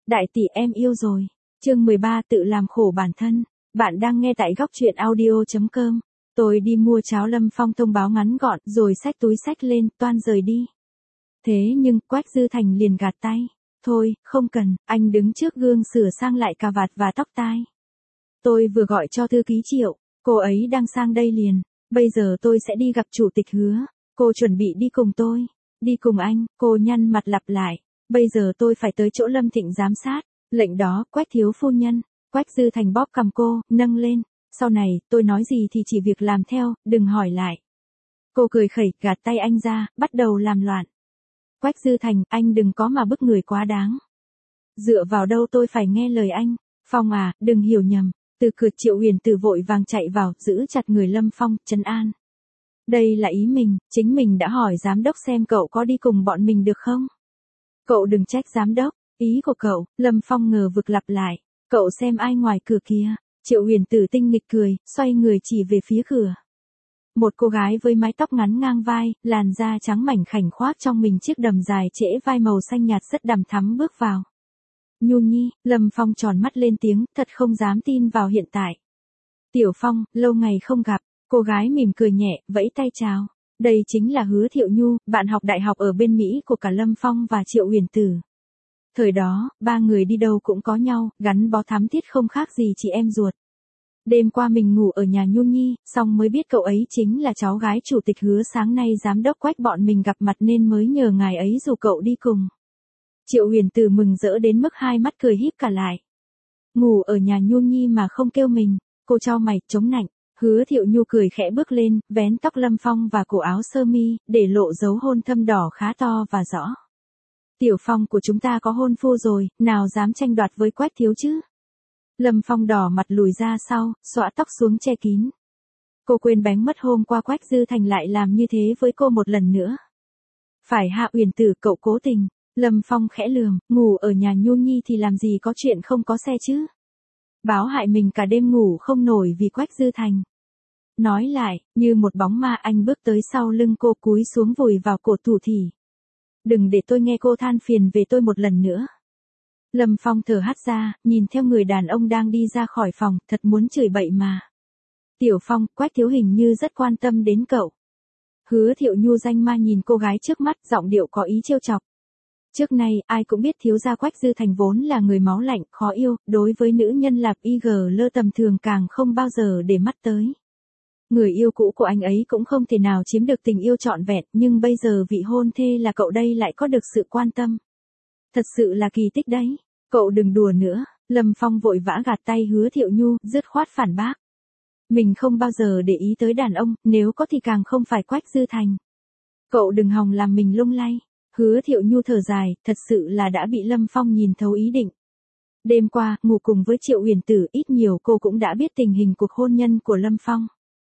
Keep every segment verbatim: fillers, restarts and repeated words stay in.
Đại tỷ em yêu rồi. Chương mười ba tự làm khổ bản thân. Bạn đang nghe tại góc truyện audio.com. Tôi đi mua cháo Lâm Phong thông báo ngắn gọn rồi xách túi xách lên toan rời đi. Thế nhưng Quách Dư Thành liền gạt tay. Thôi, không cần, anh đứng trước gương sửa sang lại cà vạt và tóc tai. Tôi vừa gọi cho thư ký Triệu, cô ấy đang sang đây liền. Bây giờ tôi sẽ đi gặp chủ tịch Hứa. Cô chuẩn bị đi cùng tôi. Đi cùng anh, cô nhăn mặt lặp lại. Bây giờ tôi phải tới chỗ Lâm Thịnh giám sát. Lệnh đó, Quách thiếu phu nhân. Quách Dư Thành bóp cầm cô, nâng lên. Sau này, tôi nói gì thì chỉ việc làm theo, đừng hỏi lại. Cô cười khẩy, gạt tay anh ra, bắt đầu làm loạn. Quách Dư Thành, anh đừng có mà bức người quá đáng. Dựa vào đâu tôi phải nghe lời anh. Phong à, đừng hiểu nhầm. Từ cửa Triệu Huyền Từ vội vàng chạy vào, giữ chặt người Lâm Phong, trấn an. Đây là ý mình, chính mình đã hỏi giám đốc xem cậu có đi cùng bọn mình được không? Cậu đừng trách giám đốc, ý của cậu, Lâm Phong ngờ vực lặp lại. Cậu xem ai ngoài cửa kia. Triệu Huyền Tử tinh nghịch cười, xoay người chỉ về phía cửa. Một cô gái với mái tóc ngắn ngang vai, làn da trắng mảnh khảnh khoác trong mình chiếc đầm dài trễ vai màu xanh nhạt rất đằm thắm bước vào. Nhu Nhi, Lâm Phong tròn mắt lên tiếng, thật không dám tin vào hiện tại. Tiểu Phong, lâu ngày không gặp, cô gái mỉm cười nhẹ, vẫy tay chào. Đây chính là Hứa Thiệu Nhu, bạn học đại học ở bên Mỹ của cả Lâm Phong và Triệu Huyền Tử. Thời đó, ba người đi đâu cũng có nhau, gắn bó thắm thiết không khác gì chị em ruột. Đêm qua mình ngủ ở nhà Nhu Nhi, xong mới biết cậu ấy chính là cháu gái chủ tịch Hứa, sáng nay giám đốc Quách bọn mình gặp mặt nên mới nhờ ngài ấy rủ cậu đi cùng. Triệu Huyền Tử mừng rỡ đến mức hai mắt cười híp cả lại. Ngủ ở nhà Nhu Nhi mà không kêu mình, cô chau mày, chống nạnh. Hứa Thiệu Nhu cười khẽ bước lên, vén tóc Lâm Phong và cổ áo sơ mi, để lộ dấu hôn thâm đỏ khá to và rõ. Tiểu Phong của chúng ta có hôn phu rồi, nào dám tranh đoạt với Quách thiếu chứ? Lâm Phong đỏ mặt lùi ra sau, xõa tóc xuống che kín. Cô quên bén mất hôm qua Quách Dư Thành lại làm như thế với cô một lần nữa. Phải Hạ Huyền Tử, cậu cố tình. Lâm Phong khẽ lườm, ngủ ở nhà Nhu Nhi thì làm gì có chuyện không có xe chứ? Báo hại mình cả đêm ngủ không nổi vì Quách Dư Thành. Nói lại, như một bóng ma anh bước tới sau lưng cô, cúi xuống vùi vào cổ thủ thỉ. Đừng để tôi nghe cô than phiền về tôi một lần nữa. Lâm Phong thở hắt ra, nhìn theo người đàn ông đang đi ra khỏi phòng, thật muốn chửi bậy mà. Tiểu Phong, Quách thiếu hình như rất quan tâm đến cậu. Hứa Thiệu Nhu danh ma nhìn cô gái trước mắt, giọng điệu có ý trêu chọc. Trước nay, ai cũng biết thiếu gia Quách Dư Thành vốn là người máu lạnh, khó yêu, đối với nữ nhân lạp y gờ lơ tầm thường càng không bao giờ để mắt tới. Người yêu cũ của anh ấy cũng không thể nào chiếm được tình yêu trọn vẹn, nhưng bây giờ vị hôn thê là cậu đây lại có được sự quan tâm. Thật sự là kỳ tích đấy. Cậu đừng đùa nữa. Lâm Phong vội vã gạt tay Hứa Thiệu Nhu, dứt khoát phản bác. Mình không bao giờ để ý tới đàn ông, nếu có thì càng không phải Quách Dư Thành. Cậu đừng hòng làm mình lung lay. Hứa Thiệu Nhu thở dài, thật sự là đã bị Lâm Phong nhìn thấu ý định. Đêm qua, ngủ cùng với Triệu Huyền Tử, ít nhiều cô cũng đã biết tình hình cuộc hôn nhân của Lâm Phong.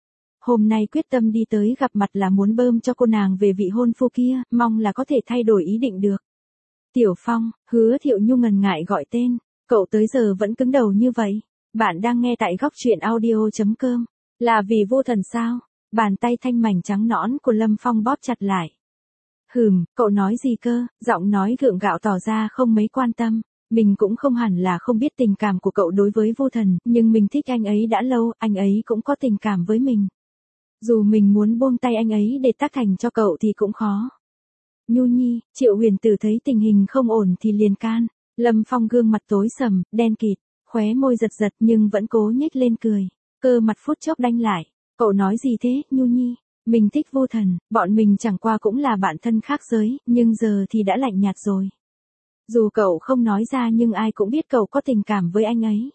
Hôm nay quyết tâm đi tới gặp mặt là muốn bơm cho cô nàng về vị hôn phu kia, mong là có thể thay đổi ý định được. Tiểu Phong, Hứa Thiệu Nhu ngần ngại gọi tên, cậu tới giờ vẫn cứng đầu như vậy. Bạn đang nghe tại góc truyện audio.com. Là vì vô thần sao? Bàn tay thanh mảnh trắng nõn của Lâm Phong bóp chặt lại. Hừm, cậu nói gì cơ? Giọng nói gượng gạo tỏ ra không mấy quan tâm. Mình cũng không hẳn là không biết tình cảm của cậu đối với vô thần, nhưng mình thích anh ấy đã lâu, anh ấy cũng có tình cảm với mình. Dù mình muốn buông tay anh ấy để tác thành cho cậu thì cũng khó. Nhu Nhi, Triệu Huyền Tử thấy tình hình không ổn thì liền can. Lâm Phong gương mặt tối sầm, đen kịt, khóe môi giật giật nhưng vẫn cố nhếch lên cười. Cơ mặt phút chốc đanh lại. Cậu nói gì thế, Nhu Nhi? Mình thích vô thần, bọn mình chẳng qua cũng là bạn thân khác giới, nhưng giờ thì đã lạnh nhạt rồi. Dù cậu không nói ra nhưng ai cũng biết cậu có tình cảm với anh ấy.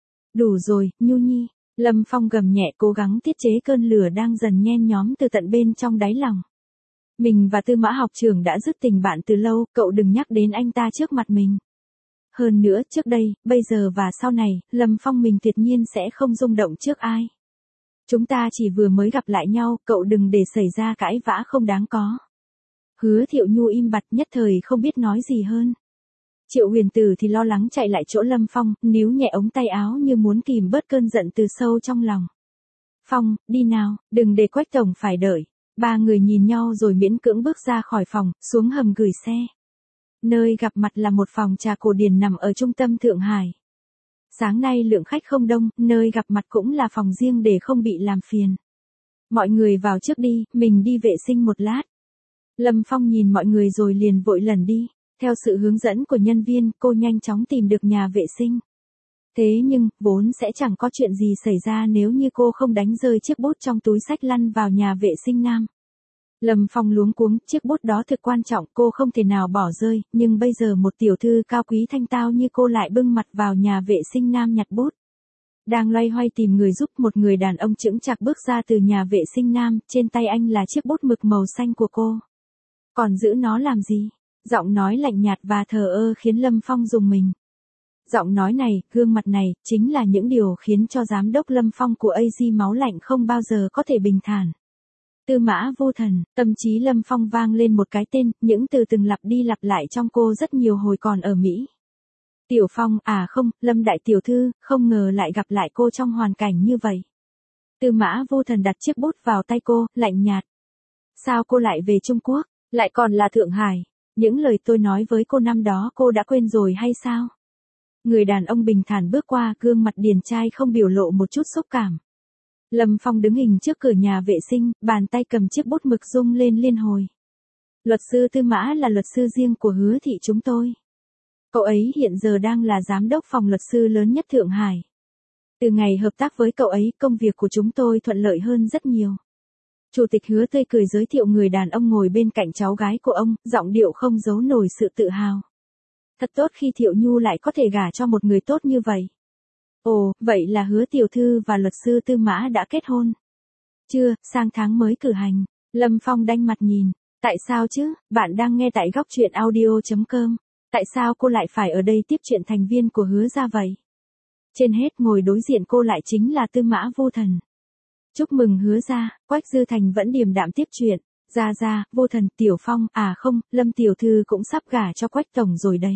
Đủ rồi, Nhu Nhi. Lâm Phong gầm nhẹ cố gắng tiết chế cơn lửa đang dần nhen nhóm từ tận bên trong đáy lòng. Mình và Tư Mã học trưởng đã dứt tình bạn từ lâu, cậu đừng nhắc đến anh ta trước mặt mình. Hơn nữa, trước đây, bây giờ và sau này, Lâm Phong mình tuyệt nhiên sẽ không rung động trước ai. Chúng ta chỉ vừa mới gặp lại nhau, cậu đừng để xảy ra cãi vã không đáng có. Hứa Thiệu Nhu im bặt nhất thời không biết nói gì hơn. Triệu Huyền Tử thì lo lắng chạy lại chỗ Lâm Phong, níu nhẹ ống tay áo như muốn kìm bớt cơn giận từ sâu trong lòng. Phong, đi nào, đừng để Quách tổng phải đợi. Ba người nhìn nhau rồi miễn cưỡng bước ra khỏi phòng, xuống hầm gửi xe. Nơi gặp mặt là một phòng trà cổ điển nằm ở trung tâm Thượng Hải. Sáng nay lượng khách không đông, nơi gặp mặt cũng là phòng riêng để không bị làm phiền. Mọi người vào trước đi, mình đi vệ sinh một lát. Lâm Phong nhìn mọi người rồi liền vội lần đi. Theo sự hướng dẫn của nhân viên, cô nhanh chóng tìm được nhà vệ sinh. Thế nhưng, vốn sẽ chẳng có chuyện gì xảy ra nếu như cô không đánh rơi chiếc bút trong túi xách lăn vào nhà vệ sinh nam. Lâm Phong luống cuống, chiếc bút đó thực quan trọng, cô không thể nào bỏ rơi, nhưng bây giờ một tiểu thư cao quý thanh tao như cô lại bưng mặt vào nhà vệ sinh nam nhặt bút. Đang loay hoay tìm người giúp, một người đàn ông chững chạc bước ra từ nhà vệ sinh nam, trên tay anh là chiếc bút mực màu xanh của cô. Còn giữ nó làm gì? Giọng nói lạnh nhạt và thờ ơ khiến Lâm Phong rùng mình. Giọng nói này, gương mặt này, chính là những điều khiến cho giám đốc Lâm Phong của a giê máu lạnh không bao giờ có thể bình thản. Tư Mã Vô Thần, tâm trí Lâm Phong vang lên một cái tên, những từ từng lặp đi lặp lại trong cô rất nhiều hồi còn ở Mỹ. Tiểu Phong, à không, Lâm đại tiểu thư, không ngờ lại gặp lại cô trong hoàn cảnh như vậy. Tư Mã Vô Thần đặt chiếc bút vào tay cô, lạnh nhạt. Sao cô lại về Trung Quốc, lại còn là Thượng Hải? Những lời tôi nói với cô năm đó cô đã quên rồi hay sao? Người đàn ông bình thản bước qua, gương mặt điển trai không biểu lộ một chút xúc cảm. Lâm Phong đứng hình trước cửa nhà vệ sinh, bàn tay cầm chiếc bút mực rung lên liên hồi. Luật sư Tư Mã là luật sư riêng của Hứa thị chúng tôi. Cậu ấy hiện giờ đang là giám đốc phòng luật sư lớn nhất Thượng Hải. Từ ngày hợp tác với cậu ấy, công việc của chúng tôi thuận lợi hơn rất nhiều. Chủ tịch Hứa tươi cười giới thiệu người đàn ông ngồi bên cạnh cháu gái của ông, giọng điệu không giấu nổi sự tự hào. Thật tốt khi Thiệu Nhu lại có thể gả cho một người tốt như vậy. Ồ, vậy là Hứa tiểu thư và luật sư Tư Mã đã kết hôn. Chưa, sang tháng mới cử hành. Lâm Phong đanh mặt nhìn. Tại sao chứ, bạn đang nghe tại góc truyện audio chấm com. Tại sao cô lại phải ở đây tiếp chuyện thành viên của Hứa gia vậy? Trên hết ngồi đối diện cô lại chính là Tư Mã Vô Thần. Chúc mừng Hứa gia, Quách Dư Thành vẫn điềm đạm tiếp chuyện. Gia gia, Vô Thần, Tiểu Phong, à không, Lâm tiểu thư cũng sắp gả cho Quách tổng rồi đấy.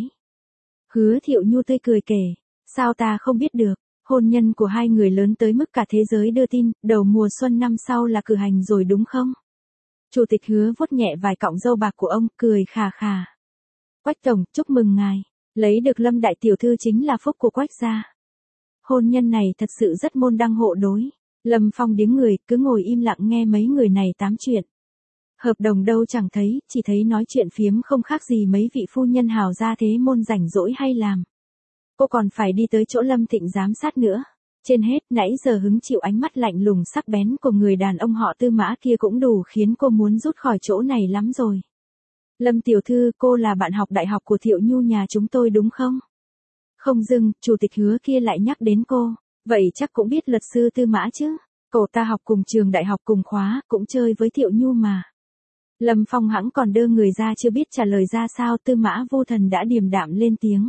Hứa Thiệu Nhu tươi cười kể. Sao ta không biết được, hôn nhân của hai người lớn tới mức cả thế giới đưa tin, đầu mùa xuân năm sau là cử hành rồi đúng không? Chủ tịch Hứa vuốt nhẹ vài cọng râu bạc của ông, cười khà khà. Quách tổng, chúc mừng ngài, lấy được Lâm đại tiểu thư chính là phúc của Quách gia. Hôn nhân này thật sự rất môn đăng hộ đối. Lâm Phong điếng người, cứ ngồi im lặng nghe mấy người này tám chuyện. Hợp đồng đâu chẳng thấy, chỉ thấy nói chuyện phiếm không khác gì mấy vị phu nhân hào gia thế môn rảnh rỗi hay làm. Cô còn phải đi tới chỗ Lâm Thịnh giám sát nữa. Trên hết, nãy giờ hứng chịu ánh mắt lạnh lùng sắc bén của người đàn ông họ Tư Mã kia cũng đủ khiến cô muốn rút khỏi chỗ này lắm rồi. Lâm tiểu thư, cô là bạn học đại học của Thiệu Nhu nhà chúng tôi đúng không? Không dưng, chủ tịch Hứa kia lại nhắc đến cô. Vậy chắc cũng biết luật sư Tư Mã chứ. Cậu ta học cùng trường đại học cùng khóa, cũng chơi với Thiệu Nhu mà. Lâm Phong hẵng còn đơ người ra chưa biết trả lời ra sao. Tư Mã Vô Thần đã điềm đạm lên tiếng.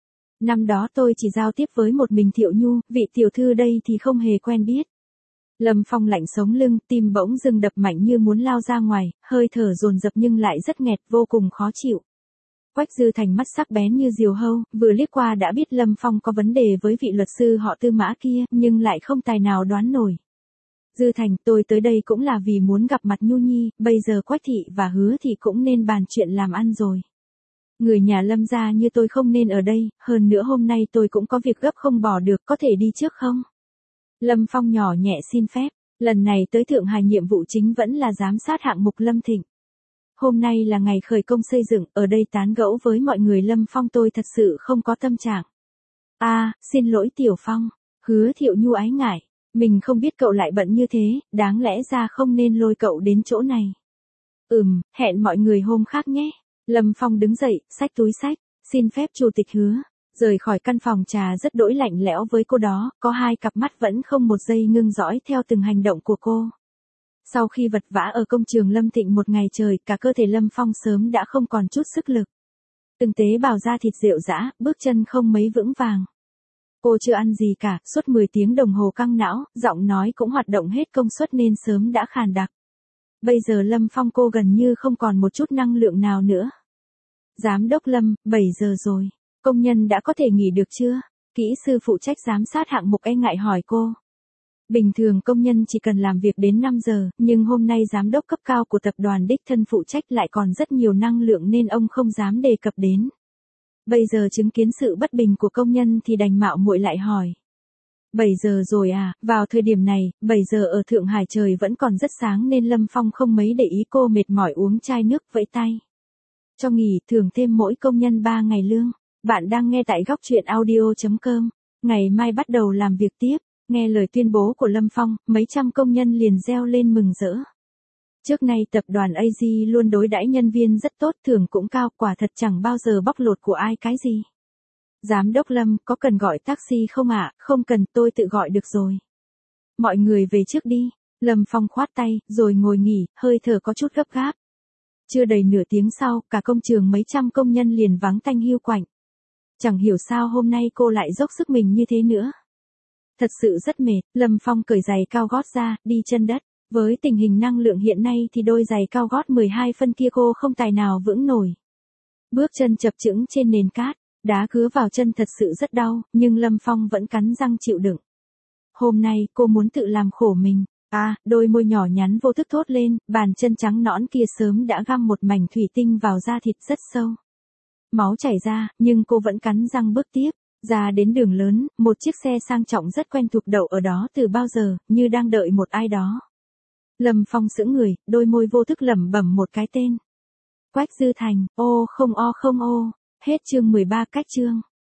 Năm đó tôi chỉ giao tiếp với một mình Thiệu Nhu, vị tiểu thư đây thì không hề quen biết. Lâm Phong lạnh sống lưng, tim bỗng dưng đập mạnh như muốn lao ra ngoài, hơi thở dồn dập nhưng lại rất nghẹt, vô cùng khó chịu. Quách Dư Thành mắt sắc bén như diều hâu, vừa liếc qua đã biết Lâm Phong có vấn đề với vị luật sư họ Tư Mã kia, nhưng lại không tài nào đoán nổi. Dư Thành, tôi tới đây cũng là vì muốn gặp mặt Nhu Nhi, bây giờ Quách thị và Hứa thì cũng nên bàn chuyện làm ăn rồi. Người nhà Lâm gia như tôi không nên ở đây, hơn nữa hôm nay tôi cũng có việc gấp không bỏ được, có thể đi trước không? Lâm Phong nhỏ nhẹ xin phép, lần này tới Thượng Hải nhiệm vụ chính vẫn là giám sát hạng mục Lâm Thịnh. Hôm nay là ngày khởi công xây dựng, ở đây tán gẫu với mọi người Lâm Phong tôi thật sự không có tâm trạng. À, xin lỗi Tiểu Phong, Hứa Thiệu Nhu ái ngại, mình không biết cậu lại bận như thế, đáng lẽ ra không nên lôi cậu đến chỗ này. Ừm, hẹn mọi người hôm khác nhé. Lâm Phong đứng dậy, xách túi xách, xin phép chủ tịch Hứa, rời khỏi căn phòng trà rất đỗi lạnh lẽo với cô đó, có hai cặp mắt vẫn không một giây ngưng dõi theo từng hành động của cô. Sau khi vật vã ở công trường Lâm Thịnh một ngày trời, cả cơ thể Lâm Phong sớm đã không còn chút sức lực. Từng tế bào da thịt rệu rã, bước chân không mấy vững vàng. Cô chưa ăn gì cả, suốt mười tiếng đồng hồ căng não, giọng nói cũng hoạt động hết công suất nên sớm đã khàn đặc. Bây giờ Lâm Phong cô gần như không còn một chút năng lượng nào nữa. Giám đốc Lâm, bảy giờ rồi, công nhân đã có thể nghỉ được chưa? Kỹ sư phụ trách giám sát hạng mục e ngại hỏi cô. Bình thường công nhân chỉ cần làm việc đến năm giờ, nhưng hôm nay giám đốc cấp cao của tập đoàn đích thân phụ trách lại còn rất nhiều năng lượng nên ông không dám đề cập đến. Bây giờ chứng kiến sự bất bình của công nhân thì đành mạo muội lại hỏi. bảy giờ rồi à, vào thời điểm này, bảy giờ ở Thượng Hải trời vẫn còn rất sáng nên Lâm Phong không mấy để ý cô mệt mỏi uống chai nước vẫy tay. Cho nghỉ thưởng thêm mỗi công nhân ba ngày lương. Bạn đang nghe tại góc truyện audio chấm com. Ngày mai bắt đầu làm việc tiếp. Nghe lời tuyên bố của Lâm Phong, mấy trăm công nhân liền reo lên mừng rỡ. Trước nay tập đoàn a giê luôn đối đãi nhân viên rất tốt, thưởng cũng cao, quả thật chẳng bao giờ bóc lột của ai cái gì. Giám đốc Lâm, có cần gọi taxi không ạ? À? Không cần, tôi tự gọi được rồi. Mọi người về trước đi. Lâm Phong khoát tay, rồi ngồi nghỉ, hơi thở có chút gấp gáp. Chưa đầy nửa tiếng sau, cả công trường mấy trăm công nhân liền vắng tanh hiu quạnh. Chẳng hiểu sao hôm nay cô lại dốc sức mình như thế nữa. Thật sự rất mệt, Lâm Phong cởi giày cao gót ra, đi chân đất. Với tình hình năng lượng hiện nay thì đôi giày cao gót mười hai phân kia cô không tài nào vững nổi. Bước chân chập chững trên nền cát, đá cứa vào chân thật sự rất đau, nhưng Lâm Phong vẫn cắn răng chịu đựng. Hôm nay cô muốn tự làm khổ mình. À, đôi môi nhỏ nhắn vô thức thốt lên, bàn chân trắng nõn kia sớm đã găm một mảnh thủy tinh vào da thịt rất sâu. Máu chảy ra, nhưng cô vẫn cắn răng bước tiếp. Ra đến đường lớn, một chiếc xe sang trọng rất quen thuộc đậu ở đó từ bao giờ, như đang đợi một ai đó. Lâm Phong sững người, đôi môi vô thức lẩm bẩm một cái tên. Quách Dư Thành, ô không o không ô. Hết chương mười ba cách chương.